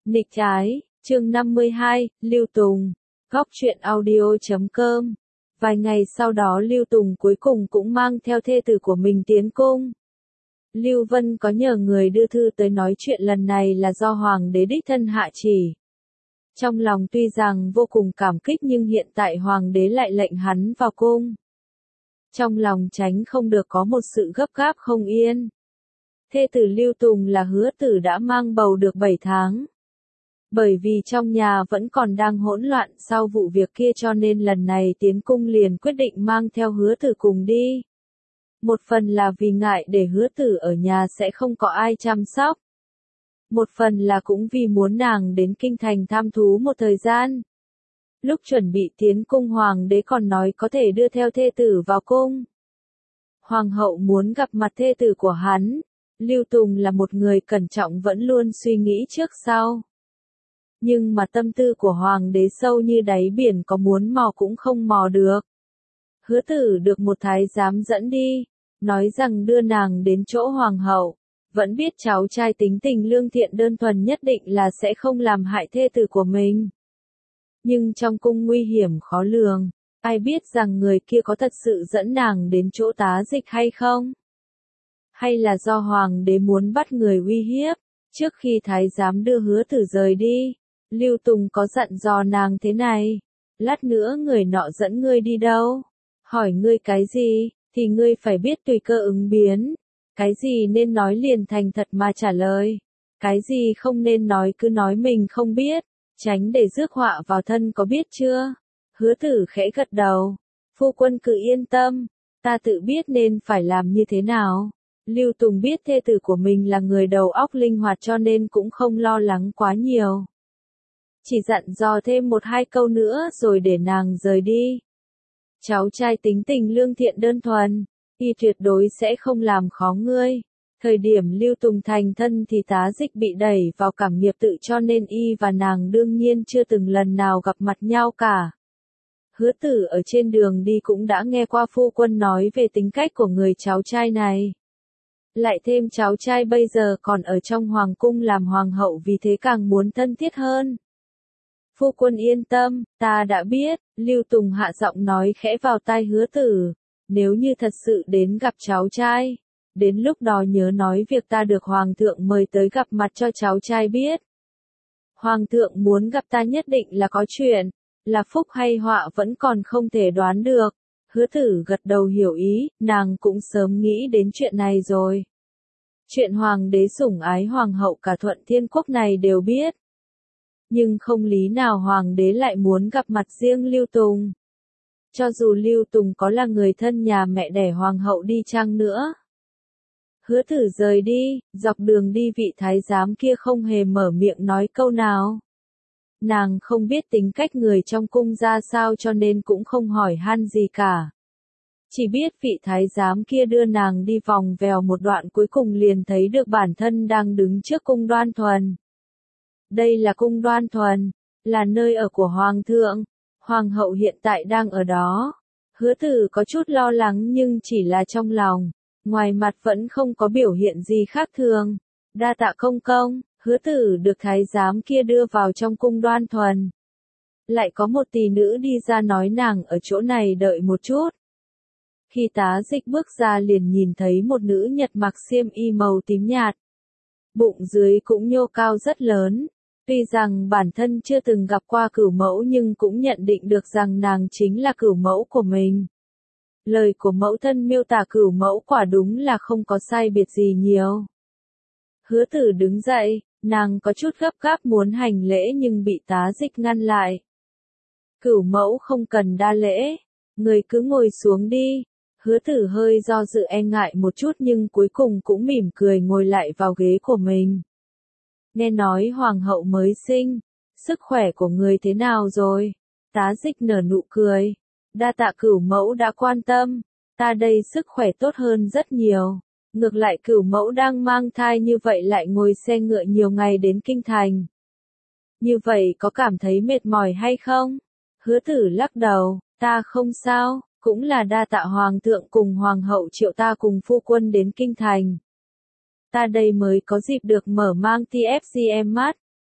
Nghịch trái, chương 52, Lưu Tùng, góc truyện audio.com. Vài ngày sau đó Lưu Tùng cuối cùng cũng mang theo thê tử của mình tiến cung. Lưu Vân có nhờ người đưa thư tới nói chuyện lần này là do Hoàng đế đích thân hạ chỉ. Trong lòng tuy rằng vô cùng cảm kích nhưng hiện tại Hoàng đế lại lệnh hắn vào cung. Trong lòng tránh không được có một sự gấp gáp không yên. Thê tử Lưu Tùng là Hứa Tử đã mang bầu được 7 tháng. Bởi vì trong nhà vẫn còn đang hỗn loạn sau vụ việc kia cho nên lần này tiến cung liền quyết định mang theo Hứa Tử cùng đi. Một phần là vì ngại để Hứa Tử ở nhà sẽ không có ai chăm sóc. Một phần là cũng vì muốn nàng đến kinh thành tham thú một thời gian. Lúc chuẩn bị tiến cung Hoàng đế còn nói có thể đưa theo thê tử vào cung. Hoàng hậu muốn gặp mặt thê tử của hắn. Lưu Tùng là một người cẩn trọng vẫn luôn suy nghĩ trước sau. Nhưng mà tâm tư của Hoàng đế sâu như đáy biển có muốn mò cũng không mò được. Hứa Tử được một thái giám dẫn đi, nói rằng đưa nàng đến chỗ Hoàng hậu. Vẫn biết cháu trai tính tình lương thiện đơn thuần nhất định là sẽ không làm hại thê tử của mình. Nhưng trong cung nguy hiểm khó lường, ai biết rằng người kia có thật sự dẫn nàng đến chỗ tá dịch hay không? Hay là do Hoàng đế muốn bắt người uy hiếp? Trước khi thái giám đưa Hứa Tử rời đi, Lưu Tùng có dặn dò nàng thế này, lát nữa người nọ dẫn ngươi đi đâu? Hỏi ngươi cái gì, thì ngươi phải biết tùy cơ ứng biến. Cái gì nên nói liền thành thật mà trả lời. Cái gì không nên nói cứ nói mình không biết, tránh để rước họa vào thân có biết chưa? Hứa Tử khẽ gật đầu. Phu quân cứ yên tâm, ta tự biết nên phải làm như thế nào. Lưu Tùng biết thê tử của mình là người đầu óc linh hoạt cho nên cũng không lo lắng quá nhiều. Chỉ dặn dò thêm 1-2 câu nữa rồi để nàng rời đi. Cháu trai tính tình lương thiện đơn thuần, y tuyệt đối sẽ không làm khó ngươi. Thời điểm Lưu Tùng thành thân thì tá dịch bị đẩy vào cảm nghiệp tự cho nên y và nàng đương nhiên chưa từng lần nào gặp mặt nhau cả. Hứa Tử ở trên đường đi cũng đã nghe qua phu quân nói về tính cách của người cháu trai này. Lại thêm cháu trai bây giờ còn ở trong hoàng cung làm hoàng hậu vì thế càng muốn thân thiết hơn. Phu quân yên tâm, ta đã biết, Lưu Tùng hạ giọng nói khẽ vào tai Hứa Tử. Nếu như thật sự đến gặp cháu trai, đến lúc đó nhớ nói việc ta được Hoàng thượng mời tới gặp mặt cho cháu trai biết. Hoàng thượng muốn gặp ta nhất định là có chuyện, là phúc hay họa vẫn còn không thể đoán được. Hứa Tử gật đầu hiểu ý, nàng cũng sớm nghĩ đến chuyện này rồi. Chuyện Hoàng đế sủng ái Hoàng hậu cả Thuận Thiên Quốc này đều biết. Nhưng không lý nào Hoàng đế lại muốn gặp mặt riêng Lưu Tùng. Cho dù Lưu Tùng có là người thân nhà mẹ đẻ Hoàng hậu đi chăng nữa. Hứa Tử rời đi, dọc đường đi vị thái giám kia không hề mở miệng nói câu nào. Nàng không biết tính cách người trong cung ra sao cho nên cũng không hỏi han gì cả. Chỉ biết vị thái giám kia đưa nàng đi vòng vèo một đoạn cuối cùng liền thấy được bản thân đang đứng trước cung Đoan Thuần. Đây là cung Đoan Thuần, là nơi ở của Hoàng thượng. Hoàng hậu hiện tại đang ở đó. Hứa Tử có chút lo lắng nhưng chỉ là trong lòng, ngoài mặt vẫn không có biểu hiện gì khác thường. Đa tạ công công, Hứa Tử được thái giám kia đưa vào trong cung Đoan Thuần. Lại có một tỷ nữ đi ra nói nàng ở chỗ này đợi một chút. Khi tá dịch bước ra liền nhìn thấy một nữ nhật mặc xiêm y màu tím nhạt. Bụng dưới cũng nhô cao rất lớn. Tuy rằng bản thân chưa từng gặp qua cửu mẫu nhưng cũng nhận định được rằng nàng chính là cửu mẫu của mình. Lời của mẫu thân miêu tả cửu mẫu quả đúng là không có sai biệt gì nhiều. Hứa Tử đứng dậy, nàng có chút gấp gáp muốn hành lễ nhưng bị tá dịch ngăn lại. Cửu mẫu không cần đa lễ, người cứ ngồi xuống đi. Hứa Tử hơi do dự e ngại một chút nhưng cuối cùng cũng mỉm cười ngồi lại vào ghế của mình. Nghe nói Hoàng hậu mới sinh, sức khỏe của người thế nào rồi? Tá dịch nở nụ cười. Đa tạ cửu mẫu đã quan tâm, ta đây sức khỏe tốt hơn rất nhiều. Ngược lại cửu mẫu đang mang thai như vậy lại ngồi xe ngựa nhiều ngày đến kinh thành. Như vậy có cảm thấy mệt mỏi hay không? Hứa Tử lắc đầu, ta không sao, cũng là đa tạ Hoàng thượng cùng Hoàng hậu triệu ta cùng phu quân đến kinh thành. Ta đây mới có dịp được mở mang TFGM mắt.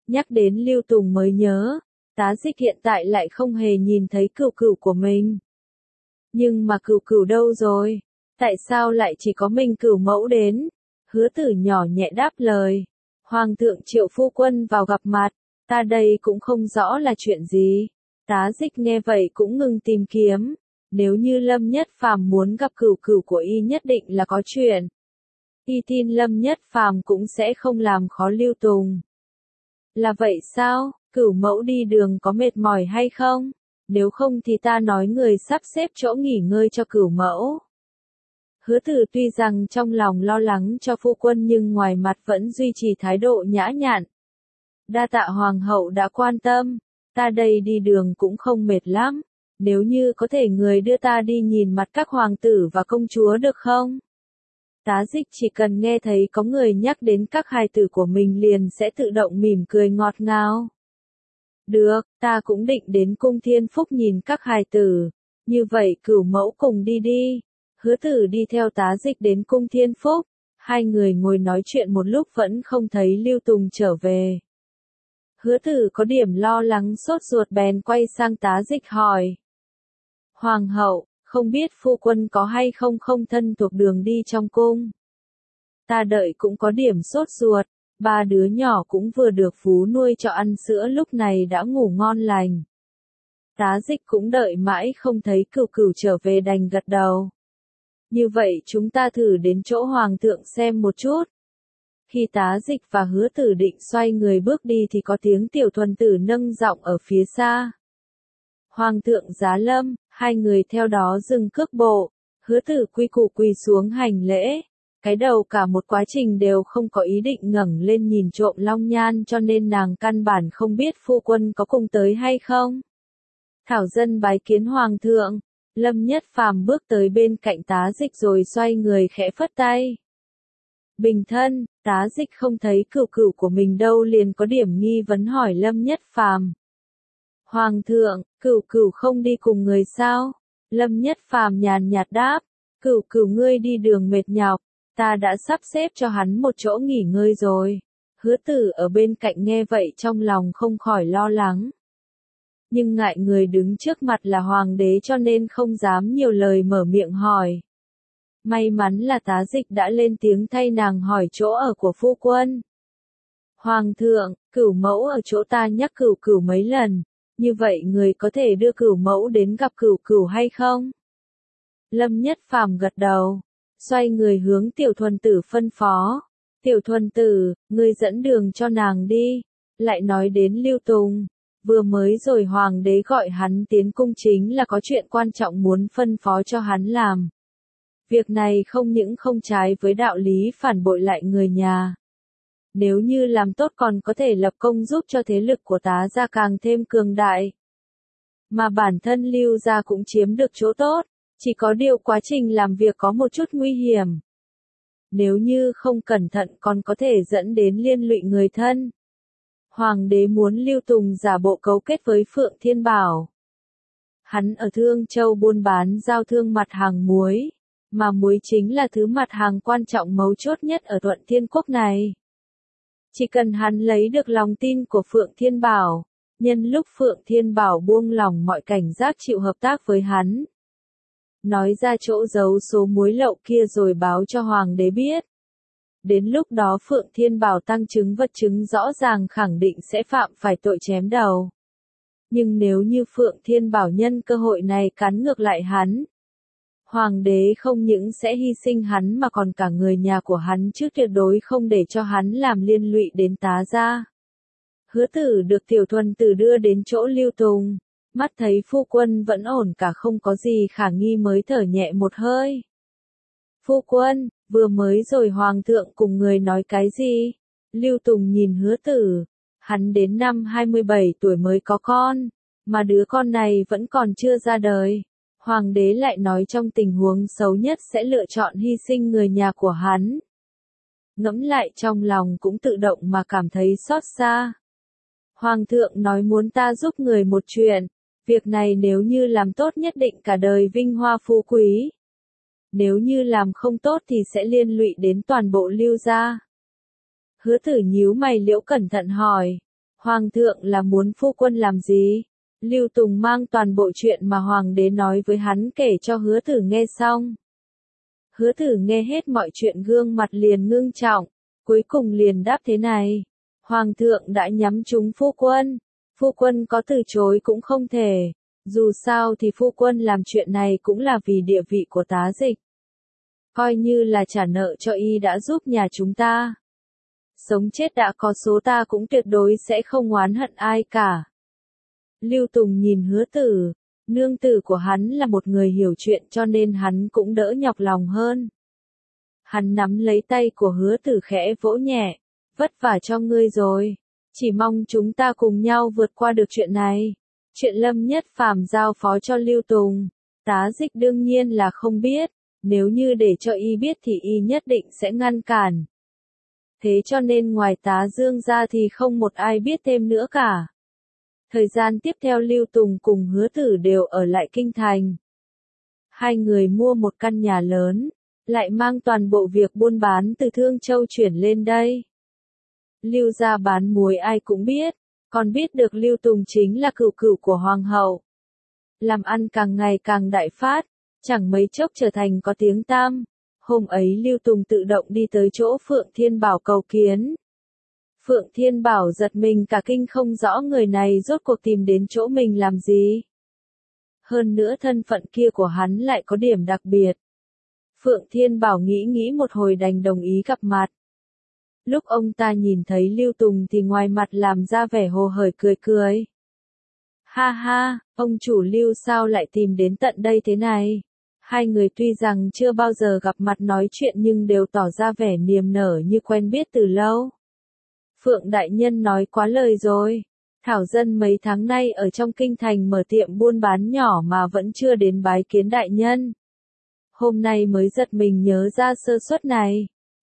Nhắc đến Lưu Tùng mới nhớ, Tá Dịch hiện tại lại không hề nhìn thấy cửu cửu của mình. Nhưng mà cửu cửu đâu rồi? Tại sao lại chỉ có mình cửu mẫu đến? Hứa Tử nhỏ nhẹ đáp lời. Hoàng thượng triệu phu quân vào gặp mặt, ta đây cũng không rõ là chuyện gì. Tá Dịch nghe vậy cũng ngừng tìm kiếm. Nếu như Lâm Nhất Phàm muốn gặp cửu cửu của y nhất định là có chuyện. Y tin Lâm Nhất Phàm cũng sẽ không làm khó Lưu Tùng. Là vậy sao? Cửu mẫu đi đường có mệt mỏi hay không? Nếu không thì ta nói người sắp xếp chỗ nghỉ ngơi cho cửu mẫu. Hứa Tử tuy rằng trong lòng lo lắng cho phu quân nhưng ngoài mặt vẫn duy trì thái độ nhã nhặn. Đa tạ hoàng hậu đã quan tâm, ta đây đi đường cũng không mệt lắm, nếu như có thể người đưa ta đi nhìn mặt các hoàng tử và công chúa được không? Tá Dịch chỉ cần nghe thấy có người nhắc đến các hài tử của mình liền sẽ tự động mỉm cười ngọt ngào. Được, ta cũng định đến cung Thiên Phúc nhìn các hài tử, như vậy cửu mẫu cùng đi đi. Hứa Tử đi theo Tá Dịch đến cung Thiên Phúc, hai người ngồi nói chuyện một lúc vẫn không thấy Lưu Tùng trở về. Hứa Tử có điểm lo lắng sốt ruột bèn quay sang Tá Dịch hỏi. Hoàng hậu, không biết phu quân có hay không thân thuộc đường đi trong cung. Ta đợi cũng có điểm sốt ruột, ba đứa nhỏ cũng vừa được vú nuôi cho ăn sữa lúc này đã ngủ ngon lành. Tá Dịch cũng đợi mãi không thấy cửu cửu trở về đành gật đầu. Như vậy chúng ta thử đến chỗ hoàng thượng xem một chút. Khi Tá Dịch và Hứa Tử định xoay người bước đi thì có tiếng Tiểu Thuần Tử nâng giọng ở phía xa. Hoàng thượng giá lâm, hai người theo đó dừng cước bộ, Hứa Tử quy củ quỳ xuống hành lễ. Cái đầu cả một quá trình đều không có ý định ngẩng lên nhìn trộm Long Nhan cho nên nàng căn bản không biết phu quân có cùng tới hay không. Thảo dân bái kiến hoàng thượng. Lâm Nhất Phàm bước tới bên cạnh Tá Dịch rồi xoay người khẽ phất tay. Bình thân, Tá Dịch không thấy cửu cửu của mình đâu liền có điểm nghi vấn hỏi Lâm Nhất Phàm. Hoàng thượng, cửu cửu không đi cùng người sao? Lâm Nhất Phàm nhàn nhạt đáp, cửu cửu ngươi đi đường mệt nhọc, ta đã sắp xếp cho hắn một chỗ nghỉ ngơi rồi. Hứa Tử ở bên cạnh nghe vậy trong lòng không khỏi lo lắng. Nhưng ngại người đứng trước mặt là hoàng đế cho nên không dám nhiều lời mở miệng hỏi. May mắn là Tá Dịch đã lên tiếng thay nàng hỏi chỗ ở của phu quân. Hoàng thượng, cửu mẫu ở chỗ ta nhắc cửu cửu mấy lần, như vậy người có thể đưa cửu mẫu đến gặp cửu cửu hay không? Lâm Nhất Phàm gật đầu, xoay người hướng Tiểu Thuần Tử phân phó. Tiểu Thuần Tử, ngươi dẫn đường cho nàng đi. Lại nói đến Lưu Tùng. Vừa mới rồi hoàng đế gọi hắn tiến cung chính là có chuyện quan trọng muốn phân phó cho hắn làm. Việc này không những không trái với đạo lý phản bội lại người nhà. Nếu như làm tốt còn có thể lập công giúp cho thế lực của Tá gia càng thêm cường đại. Mà bản thân Lưu gia cũng chiếm được chỗ tốt, chỉ có điều quá trình làm việc có một chút nguy hiểm. Nếu như không cẩn thận còn có thể dẫn đến liên lụy người thân. Hoàng đế muốn Lưu Tùng giả bộ cấu kết với Phượng Thiên Bảo. Hắn ở Thương Châu buôn bán giao thương mặt hàng muối, mà muối chính là thứ mặt hàng quan trọng mấu chốt nhất ở Thuận Thiên Quốc này. Chỉ cần hắn lấy được lòng tin của Phượng Thiên Bảo, nhân lúc Phượng Thiên Bảo buông lỏng mọi cảnh giác chịu hợp tác với hắn. Nói ra chỗ giấu số muối lậu kia rồi báo cho Hoàng đế biết. Đến lúc đó Phượng Thiên Bảo tăng chứng vật chứng rõ ràng khẳng định sẽ phạm phải tội chém đầu. Nhưng nếu như Phượng Thiên Bảo nhân cơ hội này cắn ngược lại hắn, Hoàng đế không những sẽ hy sinh hắn mà còn cả người nhà của hắn chứ tuyệt đối không để cho hắn làm liên lụy đến Tá gia. Hứa Tử được Tiểu Thuần Tử đưa đến chỗ Lưu Tùng, mắt thấy phu quân vẫn ổn cả không có gì khả nghi mới thở nhẹ một hơi. Phu quân, vừa mới rồi hoàng thượng cùng người nói cái gì? Lưu Tùng nhìn Hứa Tử, hắn đến năm 27 tuổi mới có con, mà đứa con này vẫn còn chưa ra đời. Hoàng đế lại nói trong tình huống xấu nhất sẽ lựa chọn hy sinh người nhà của hắn. Ngẫm lại trong lòng cũng tự động mà cảm thấy xót xa. Hoàng thượng nói muốn ta giúp người một chuyện, việc này nếu như làm tốt nhất định cả đời vinh hoa phú quý. Nếu như làm không tốt thì sẽ liên lụy đến toàn bộ Lưu gia. Hứa Tử nhíu mày liễu cẩn thận hỏi. Hoàng thượng là muốn phu quân làm gì? Lưu Tùng mang toàn bộ chuyện mà hoàng đế nói với hắn kể cho Hứa Tử nghe xong. Hứa Tử nghe hết mọi chuyện gương mặt liền ngưng trọng, cuối cùng liền đáp thế này. Hoàng thượng đã nhắm trúng phu quân có từ chối cũng không thể, dù sao thì phu quân làm chuyện này cũng là vì địa vị của tá dịch. Coi như là trả nợ cho y đã giúp nhà chúng ta. Sống chết đã có số, ta cũng tuyệt đối sẽ không oán hận ai cả. Lưu Tùng nhìn Hứa Tử, nương tử của hắn là một người hiểu chuyện cho nên hắn cũng đỡ nhọc lòng hơn. Hắn nắm lấy tay của Hứa Tử khẽ vỗ nhẹ, vất vả cho ngươi rồi, chỉ mong chúng ta cùng nhau vượt qua được chuyện này. Chuyện Lâm Nhất Phàm giao phó cho Lưu Tùng, tá dịch đương nhiên là không biết, nếu như để cho y biết thì y nhất định sẽ ngăn cản. Thế cho nên ngoài tá Dương ra thì không một ai biết thêm nữa cả. Thời gian tiếp theo Lưu Tùng cùng Hứa Tử đều ở lại kinh thành. Hai người mua một căn nhà lớn, lại mang toàn bộ việc buôn bán từ Thương Châu chuyển lên đây. Lưu gia bán muối ai cũng biết, còn biết được Lưu Tùng chính là cửu cửu của hoàng hậu. Làm ăn càng ngày càng đại phát, chẳng mấy chốc trở thành có tiếng tăm. Hôm ấy Lưu Tùng tự động đi tới chỗ Phượng Thiên Bảo cầu kiến. Phượng Thiên Bảo giật mình cả kinh, không rõ người này rốt cuộc tìm đến chỗ mình làm gì. Hơn nữa thân phận kia của hắn lại có điểm đặc biệt. Phượng Thiên Bảo nghĩ một hồi đành đồng ý gặp mặt. Lúc ông ta nhìn thấy Lưu Tùng thì ngoài mặt làm ra vẻ hồ hởi cười cười. Ha ha, ông chủ Lưu sao lại tìm đến tận đây thế này? Hai người tuy rằng chưa bao giờ gặp mặt nói chuyện nhưng đều tỏ ra vẻ niềm nở như quen biết từ lâu. Phượng đại nhân nói quá lời rồi. Thảo dân mấy tháng nay ở trong kinh thành mở tiệm buôn bán nhỏ mà vẫn chưa đến bái kiến đại nhân. Hôm nay mới giật mình nhớ ra sơ suất này.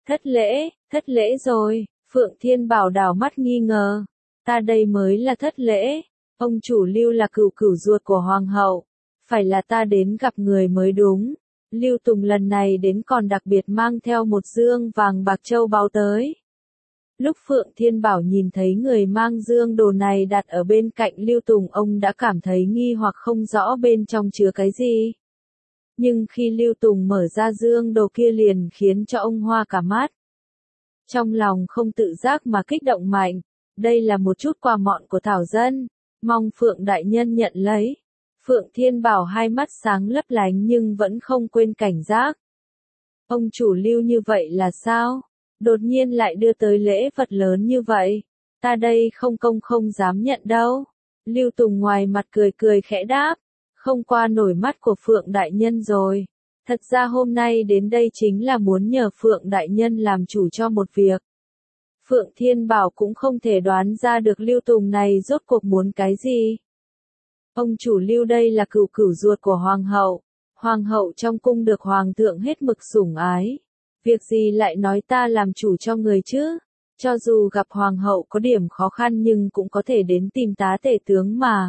Thất lễ rồi. Phượng Thiên Bảo đảo mắt nghi ngờ. Ta đây mới là thất lễ. Ông chủ Lưu là cửu cửu ruột của hoàng hậu. Phải là ta đến gặp người mới đúng. Lưu Tùng lần này đến còn đặc biệt mang theo một dương vàng bạc châu báu tới. Lúc Phượng Thiên Bảo nhìn thấy người mang dương đồ này đặt ở bên cạnh Lưu Tùng, ông đã cảm thấy nghi hoặc không rõ bên trong chứa cái gì. Nhưng khi Lưu Tùng mở ra dương đồ kia liền khiến cho ông hoa cả mắt. Trong lòng không tự giác mà kích động mạnh, đây là một chút quà mọn của Thảo dân, mong Phượng đại nhân nhận lấy. Phượng Thiên Bảo hai mắt sáng lấp lánh nhưng vẫn không quên cảnh giác. Ông chủ Lưu như vậy là sao? Đột nhiên lại đưa tới lễ vật lớn như vậy. Ta đây không dám nhận đâu. Lưu Tùng ngoài mặt cười cười khẽ đáp. Không qua nổi mắt của Phượng đại nhân rồi. Thật ra hôm nay đến đây chính là muốn nhờ Phượng đại nhân làm chủ cho một việc. Phượng Thiên Bảo cũng không thể đoán ra được Lưu Tùng này rốt cuộc muốn cái gì. Ông chủ Lưu đây là cửu cửu ruột của hoàng hậu. Hoàng hậu trong cung được hoàng thượng hết mực sủng ái. Việc gì lại nói ta làm chủ cho người chứ? Cho dù gặp hoàng hậu có điểm khó khăn nhưng cũng có thể đến tìm tá tể tướng mà.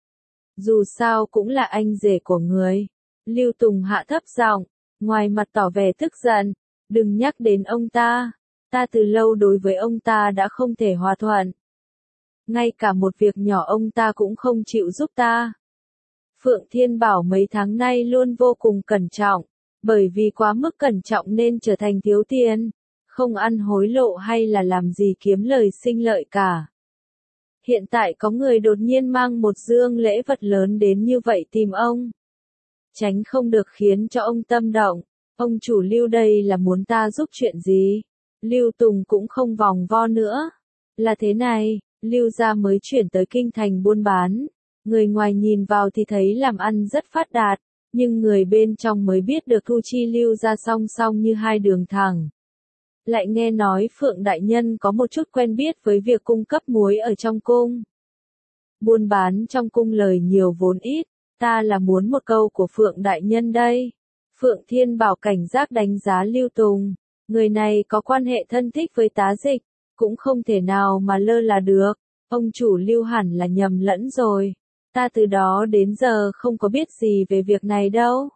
Dù sao cũng là anh rể của người. Lưu Tùng hạ thấp giọng, ngoài mặt tỏ vẻ tức giận. Đừng nhắc đến ông ta. Ta từ lâu đối với ông ta đã không thể hòa thuận. Ngay cả một việc nhỏ ông ta cũng không chịu giúp ta. Phượng Thiên Bảo mấy tháng nay luôn vô cùng cẩn trọng. Bởi vì quá mức cẩn trọng nên trở thành thiếu tiền, không ăn hối lộ hay là làm gì kiếm lời sinh lợi cả. Hiện tại có người đột nhiên mang một dương lễ vật lớn đến như vậy tìm ông. Tránh không được khiến cho ông tâm động. Ông chủ Lưu đây là muốn ta giúp chuyện gì? Lưu Tùng cũng không vòng vo nữa. Là thế này, Lưu gia mới chuyển tới kinh thành buôn bán. Người ngoài nhìn vào thì thấy làm ăn rất phát đạt. Nhưng người bên trong mới biết được thu chi Lưu gia song song như hai đường thẳng. Lại nghe nói Phượng đại nhân có một chút quen biết với việc cung cấp muối ở trong cung. Buôn bán trong cung lời nhiều vốn ít, ta là muốn một câu của Phượng đại nhân đây. Phượng Thiên Bảo cảnh giác đánh giá Lưu Tùng, người này có quan hệ thân thích với tá dịch, cũng không thể nào mà lơ là được. Ông chủ Lưu hẳn là nhầm lẫn rồi. Ta từ đó đến giờ không có biết gì về việc này đâu.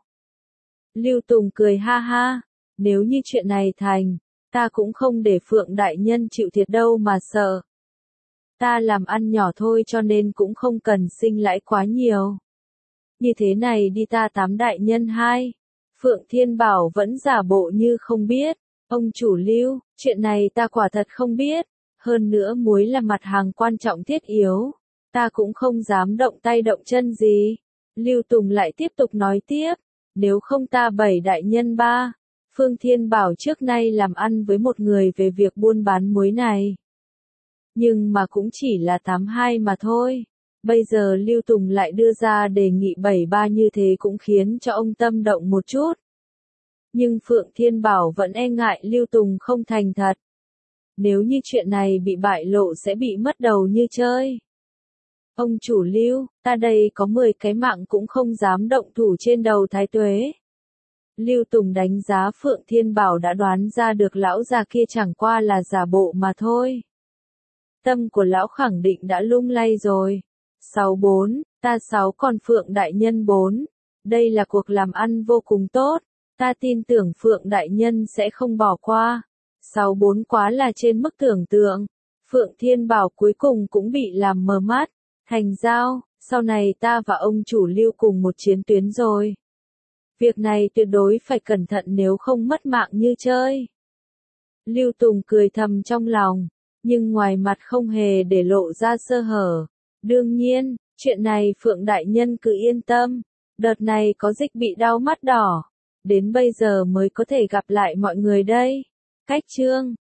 Lưu Tùng cười ha ha, nếu như chuyện này thành, ta cũng không để Phượng đại nhân chịu thiệt đâu mà sợ. Ta làm ăn nhỏ thôi cho nên cũng không cần sinh lãi quá nhiều. Như thế này đi ta tám đại nhân hai. Phượng Thiên Bảo vẫn giả bộ như không biết. Ông chủ Lưu, chuyện này ta quả thật không biết. Hơn nữa muối là mặt hàng quan trọng thiết yếu. Ta cũng không dám động tay động chân gì. Lưu Tùng lại tiếp tục nói tiếp. Nếu không ta bảy đại nhân ba. Phương Thiên Bảo trước nay làm ăn với một người về việc buôn bán muối này. Nhưng mà cũng chỉ là 82 mà thôi. Bây giờ Lưu Tùng lại đưa ra đề nghị 73 như thế cũng khiến cho ông tâm động một chút. Nhưng Phượng Thiên Bảo vẫn e ngại Lưu Tùng không thành thật. Nếu như chuyện này bị bại lộ sẽ bị mất đầu như chơi. Ông chủ Lưu, ta đây có 10 cái mạng cũng không dám động thủ trên đầu Thái Tuế. Lưu Tùng đánh giá Phượng Thiên Bảo đã đoán ra được lão già kia chẳng qua là giả bộ mà thôi. Tâm của lão khẳng định đã lung lay rồi. 64, ta 6 còn Phượng Đại Nhân 4. Đây là cuộc làm ăn vô cùng tốt. Ta tin tưởng Phượng Đại Nhân sẽ không bỏ qua. 64 quá là trên mức tưởng tượng. Phượng Thiên Bảo cuối cùng cũng bị làm mờ mắt. Thành giao, sau này ta và ông chủ Lưu cùng một chiến tuyến rồi. Việc này tuyệt đối phải cẩn thận nếu không mất mạng như chơi. Lưu Tùng cười thầm trong lòng, nhưng ngoài mặt không hề để lộ ra sơ hở. Đương nhiên, chuyện này Phượng Đại Nhân cứ yên tâm. Đợt này có dịch bị đau mắt đỏ. Đến bây giờ mới có thể gặp lại mọi người đây. Cách chương